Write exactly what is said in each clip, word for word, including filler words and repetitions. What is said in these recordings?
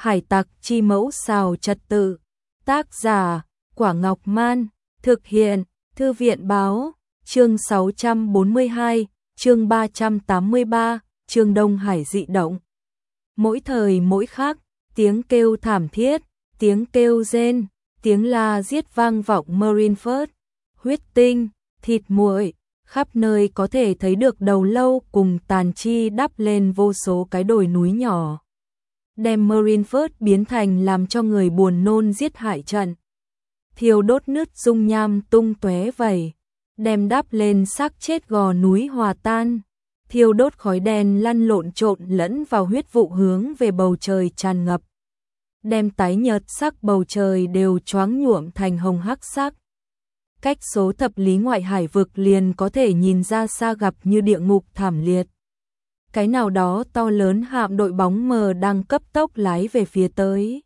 Hải tặc chi mẫu xào trật tự. Tác giả Quả Ngọc Man. Thực hiện Thư viện Báo. Chương sáu trăm bốn mươi hai, chương ba trăm tám mươi ba, chương Đông Hải dị động. Mỗi thời mỗi khác, tiếng kêu thảm thiết, tiếng kêu rên, tiếng la giết vang vọng Marineford. Huyết tinh, thịt nguội, khắp nơi có thể thấy được đầu lâu cùng tàn chi đắp lên vô số cái đồi núi nhỏ. Đem Marineford biến thành làm cho người buồn nôn giết hại trận. Thiêu đốt nứt dung nham tung tóe vẩy, đem đắp lên xác chết gò núi hòa tan. Thiêu đốt khói đen lăn lộn trộn lẫn vào huyết vụ hướng về bầu trời tràn ngập. Đem tái nhợt sắc bầu trời đều choáng nhuộm thành hồng hắc sắc. Cách số thập lý ngoại hải vực liền có thể nhìn ra xa gặp như địa ngục thảm liệt. Cái nào đó to lớn hạm đội bóng mờ đang cấp tốc lái về phía tới.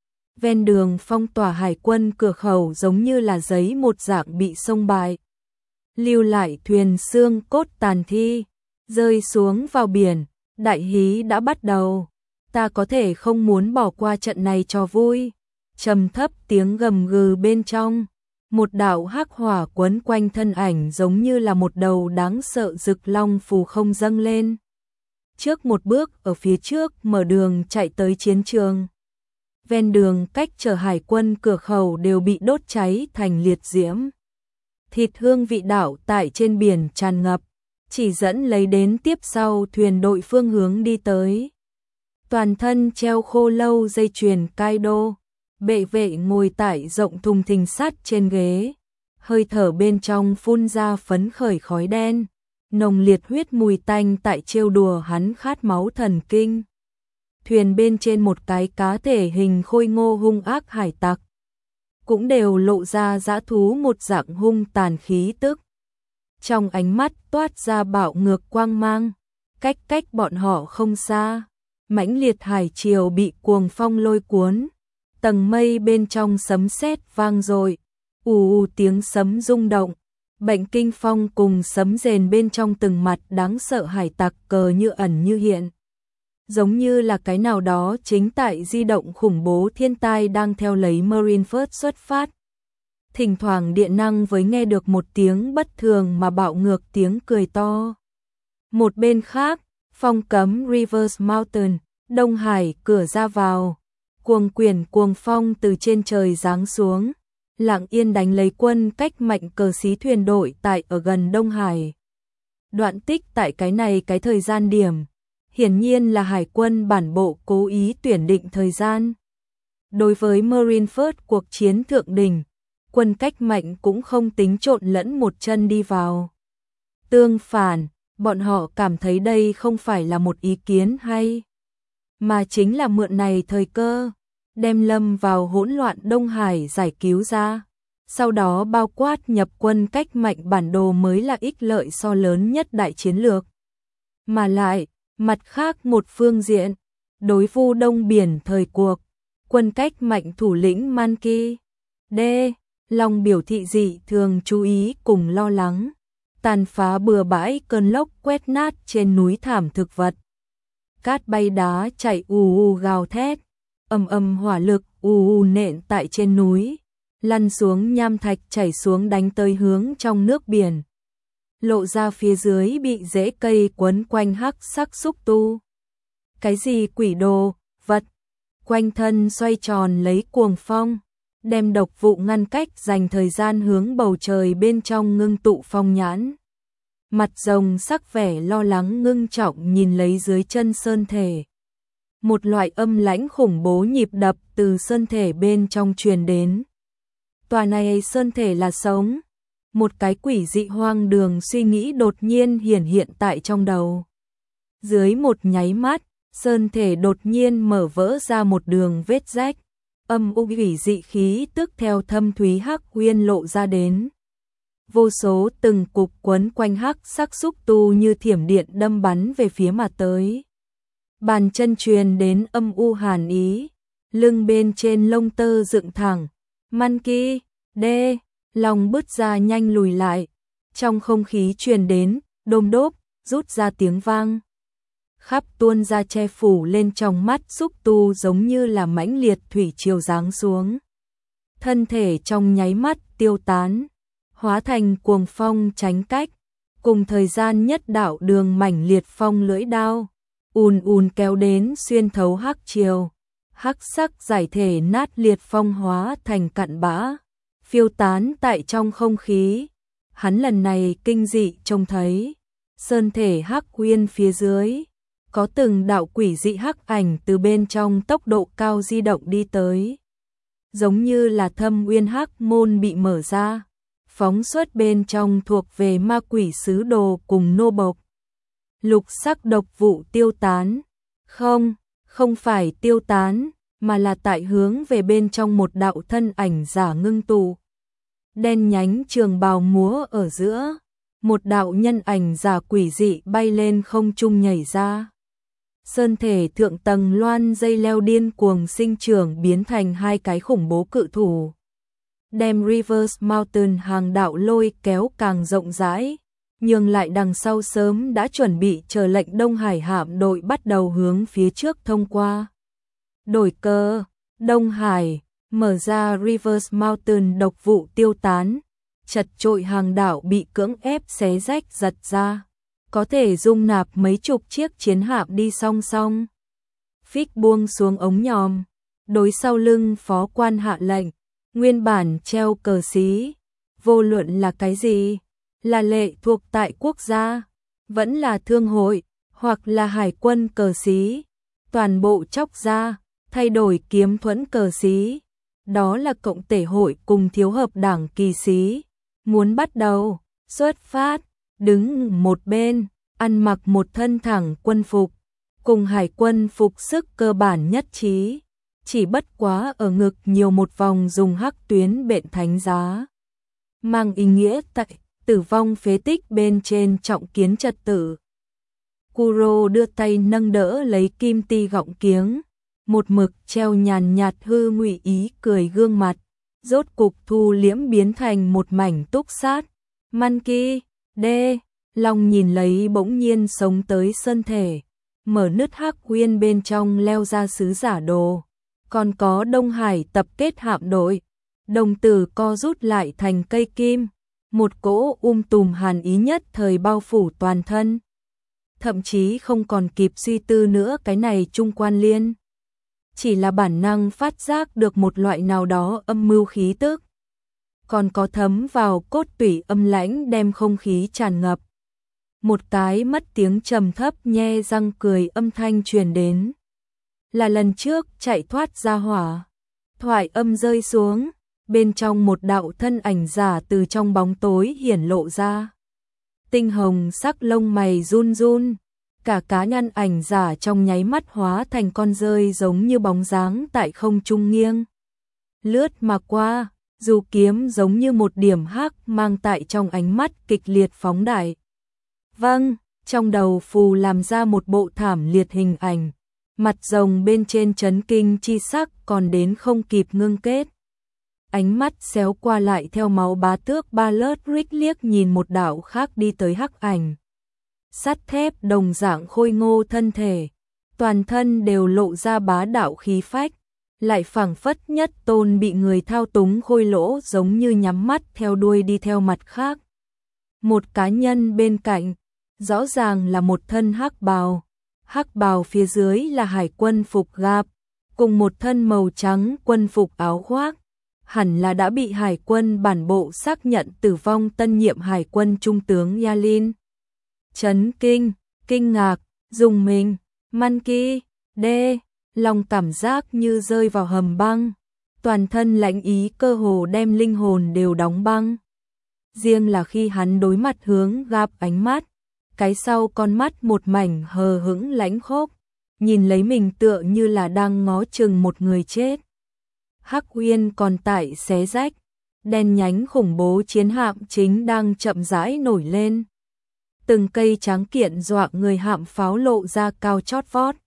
Ven đường phong tỏa hải quân cửa khẩu giống như là giấy một dạng bị xông bại. Lưu lại thuyền xương cốt tàn thi, rơi xuống vào biển, đại hí đã bắt đầu. Ta có thể không muốn bỏ qua trận này cho vui. Trầm thấp tiếng gầm gừ bên trong. Một đạo hắc hỏa quấn quanh thân ảnh giống như là một đầu đáng sợ rực long phù không dâng lên. Trước một bước ở phía trước mở đường chạy tới chiến trường. Ven đường cách chở hải quân cửa khẩu đều bị đốt cháy thành liệt diễm. Thịt hương vị đảo tại trên biển tràn ngập, chỉ dẫn lấy đến tiếp sau thuyền đội phương hướng đi tới. Toàn thân treo khô lâu dây chuyền Kaido, bệ vệ ngồi tại rộng thùng thình sắt trên ghế, hơi thở bên trong phun ra phấn khởi khói đen, nồng liệt huyết mùi tanh tại trêu đùa hắn khát máu thần kinh. Thuyền bên trên một cái cá thể hình khôi ngô hung ác hải tặc, cũng đều lộ ra dã thú một dạng hung tàn khí tức. Trong ánh mắt toát ra bạo ngược quang mang, cách cách bọn họ không xa, mãnh liệt hải triều bị cuồng phong lôi cuốn, tầng mây bên trong sấm sét vang dội, ù ù tiếng sấm rung động, bệnh kinh phong cùng sấm rền bên trong từng mặt đáng sợ hải tặc cờ như ẩn như hiện. Giống như là cái nào đó chính tại di động khủng bố thiên tai đang theo lấy Marineford xuất phát. Thỉnh thoảng điện năng với nghe được một tiếng bất thường mà bạo ngược tiếng cười to. Một bên khác, phong cấm Rivers Mountain, Đông Hải cửa ra vào. Cuồng quyển cuồng phong từ trên trời giáng xuống, lặng yên đánh lấy quân cách mạnh cờ xí thuyền đội tại ở gần Đông Hải. Đoạn tích tại cái này cái thời gian điểm, hiển nhiên là hải quân bản bộ cố ý tuyển định thời gian. Đối với Marineford cuộc chiến thượng đỉnh, quân cách mạnh cũng không tính trộn lẫn một chân đi vào. Tương phản, bọn họ cảm thấy đây không phải là một ý kiến hay, mà chính là mượn này thời cơ, đem lâm vào hỗn loạn Đông Hải giải cứu ra. Sau đó bao quát nhập quân cách mạnh bản đồ mới là ích lợi so lớn nhất đại chiến lược. Mà lại, mặt khác một phương diện, đối vu Đông Biển thời cuộc, quân cách mạnh thủ lĩnh Manki D. Long biểu thị dị thường chú ý cùng lo lắng, tàn phá bừa bãi cơn lốc quét nát trên núi thảm thực vật. Cát bay đá chạy ù ù gào thét, ầm ầm hỏa lực ù ù nện tại trên núi, lăn xuống nham thạch chảy xuống đánh tới hướng trong nước biển. Lộ ra phía dưới bị rễ cây quấn quanh hắc sắc xúc tu. Cái gì quỷ đồ, vật, quanh thân xoay tròn lấy cuồng phong, đem độc vụ ngăn cách dành thời gian hướng bầu trời bên trong ngưng tụ phong nhãn. Mặt rồng sắc vẻ lo lắng ngưng trọng nhìn lấy dưới chân sơn thể. Một loại âm lãnh khủng bố nhịp đập từ sơn thể bên trong truyền đến. Tòa này sơn thể là sống. Một cái quỷ dị hoang đường suy nghĩ đột nhiên hiển hiện tại trong đầu. Dưới một nháy mắt, sơn thể đột nhiên mở vỡ ra một đường vết rách. Âm u quỷ dị khí tức theo thâm thúy hắc huyên lộ ra đến. Vô số từng cục quấn quanh hắc sắc xúc tu như thiểm điện đâm bắn về phía mà tới. Bàn chân truyền đến âm u hàn ý, lưng bên trên lông tơ dựng thẳng. Manki D. Long bứt ra nhanh lùi lại, trong không khí truyền đến, đôm đốp, rút ra tiếng vang. khắp tuôn ra che phủ lên trong mắt xúc tu giống như là mãnh liệt thủy triều giáng xuống. Thân thể trong nháy mắt tiêu tán, hóa thành cuồng phong tránh cách, cùng thời gian nhất đạo đường mảnh liệt phong lưỡi đao, ùn ùn kéo đến xuyên thấu hắc triều, hắc sắc giải thể nát liệt phong hóa thành cặn bã, phiêu tán tại trong không khí. Hắn lần này kinh dị trông thấy, sơn thể hắc uyên phía dưới, có từng đạo quỷ dị hắc ảnh từ bên trong tốc độ cao di động đi tới. Giống như là thâm uyên hắc môn bị mở ra, phóng xuất bên trong thuộc về ma quỷ sứ đồ cùng nô bộc. Lục sắc độc vụ tiêu tán, không, không phải tiêu tán, mà là tại hướng về bên trong một đạo thân ảnh giả ngưng tụ. Đen nhánh trường bào múa ở giữa, một đạo nhân ảnh giả quỷ dị bay lên không trung nhảy ra. Sơn thể thượng tầng loan dây leo điên cuồng sinh trưởng biến thành hai cái khủng bố cự thủ. Đem Reverse Mountain hàng đạo lôi kéo càng rộng rãi, nhường lại đằng sau sớm đã chuẩn bị chờ lệnh Đông Hải hạm đội bắt đầu hướng phía trước thông qua. Đổi cơ, Đông Hải, mở ra Reverse Mountain độc vụ tiêu tán, chật trội hàng đảo bị cưỡng ép xé rách giật ra, có thể dung nạp mấy chục chiếc chiến hạm đi song song. Phích buông xuống ống nhòm, đối sau lưng phó quan hạ lệnh, nguyên bản treo cờ xí, vô luận là cái gì, là lệ thuộc tại quốc gia, vẫn là thương hội, hoặc là hải quân cờ xí, toàn bộ chóc ra, thay đổi kiếm thuẫn cờ xí, đó là cộng tể hội cùng thiếu hợp đảng kỳ xí, muốn bắt đầu, xuất phát, đứng một bên, ăn mặc một thân thẳng quân phục, cùng hải quân phục sức cơ bản nhất trí, chỉ bất quá ở ngực nhiều một vòng dùng hắc tuyến bện thánh giá, mang ý nghĩa tại tử vong phế tích bên trên trọng kiến trật tự. Kuro đưa tay nâng đỡ lấy kim ti gọng kiếng, một mực treo nhàn nhạt hư ngụy ý cười gương mặt, rốt cục thu liễm biến thành một mảnh túc sát. Monkey, đê, Long nhìn lấy bỗng nhiên sống tới sơn thể, mở nứt hắc uyên bên trong leo ra sứ giả đồ, còn có Đông Hải tập kết hạm đội, đồng tử co rút lại thành cây kim, một cỗ um tùm hàn ý nhất thời bao phủ toàn thân. Thậm chí không còn kịp suy tư nữa cái này trung quan liên. Chỉ là bản năng phát giác được một loại nào đó âm mưu khí tức. Còn có thấm vào cốt tủy âm lãnh đem không khí tràn ngập. Một cái mất tiếng trầm thấp nhe răng cười âm thanh truyền đến. Là lần trước chạy thoát ra hỏa. Thoại âm rơi xuống, bên trong một đạo thân ảnh giả từ trong bóng tối hiển lộ ra. Tinh hồng sắc lông mày run run, cả cá nhân ảnh giả trong nháy mắt hóa thành con rơi giống như bóng dáng tại không trung nghiêng. Lướt mà qua, dù kiếm giống như một điểm hắc mang tại trong ánh mắt kịch liệt phóng đại. Vâng, trong đầu phù làm ra một bộ thảm liệt hình ảnh, mặt rồng bên trên chấn kinh chi sắc còn đến không kịp ngưng kết. Ánh mắt xéo qua lại theo máu bá tước ba lớt rích liếc nhìn một đạo khác đi tới hắc ảnh. Sắt thép đồng dạng khôi ngô thân thể, toàn thân đều lộ ra bá đạo khí phách, lại phảng phất nhất tôn bị người thao túng khôi lỗ giống như nhắm mắt theo đuôi đi theo mặt khác. Một cá nhân bên cạnh, rõ ràng là một thân hắc bào, hắc bào phía dưới là hải quân phục gạp, cùng một thân màu trắng quân phục áo khoác, hẳn là đã bị hải quân bản bộ xác nhận tử vong tân nhiệm hải quân trung tướng Yalin. Chấn kinh, kinh ngạc, dùng mình, Monkey, đê, lòng cảm giác như rơi vào hầm băng, toàn thân lãnh ý cơ hồ đem linh hồn đều đóng băng. Riêng là khi hắn đối mặt hướng gạp ánh mắt, cái sau con mắt một mảnh hờ hững lãnh khốc, nhìn lấy mình tựa như là đang ngó chừng một người chết. Hắc Uyên còn tại xé rách, đen nhánh khủng bố chiến hạm chính đang chậm rãi nổi lên. Từng cây tráng kiện dọa người hạm pháo lộ ra cao chót vót.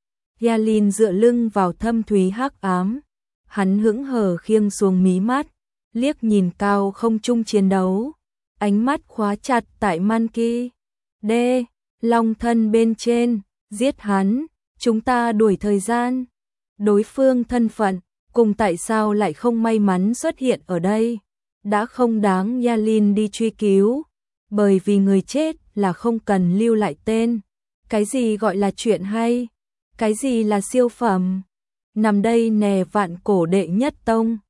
Yalin dựa lưng vào thâm thúy hắc ám, hắn hững hờ khiêng xuống mí mắt, liếc nhìn cao không trung chiến đấu, ánh mắt khóa chặt tại Monkey, đê, long thân bên trên, Giết hắn, chúng ta đuổi thời gian. Đối phương thân phận, cùng tại sao lại không may mắn xuất hiện ở đây. Đã không đáng Yalin đi truy cứu, bởi vì người chết là không cần lưu lại tên. Cái gì gọi là chuyện hay? Cái gì là siêu phẩm? Nằm đây nè vạn cổ đệ nhất tông.